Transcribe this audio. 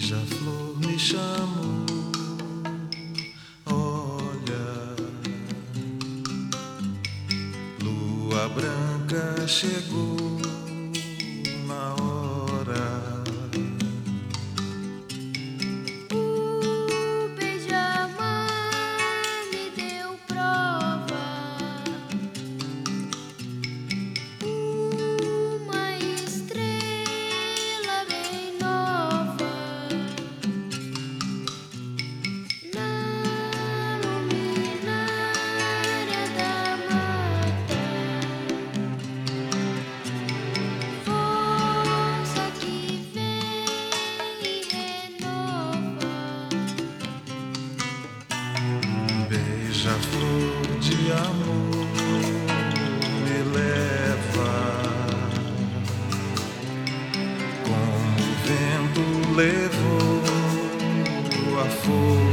Beija-flor me chamou, olha, lua branca chegou na hora. O beija-mar me deu prova, uma estrela bem nova na luminária da mata, força que vem e renova. Beija-flor de amor me leva, como o vento levou a flor.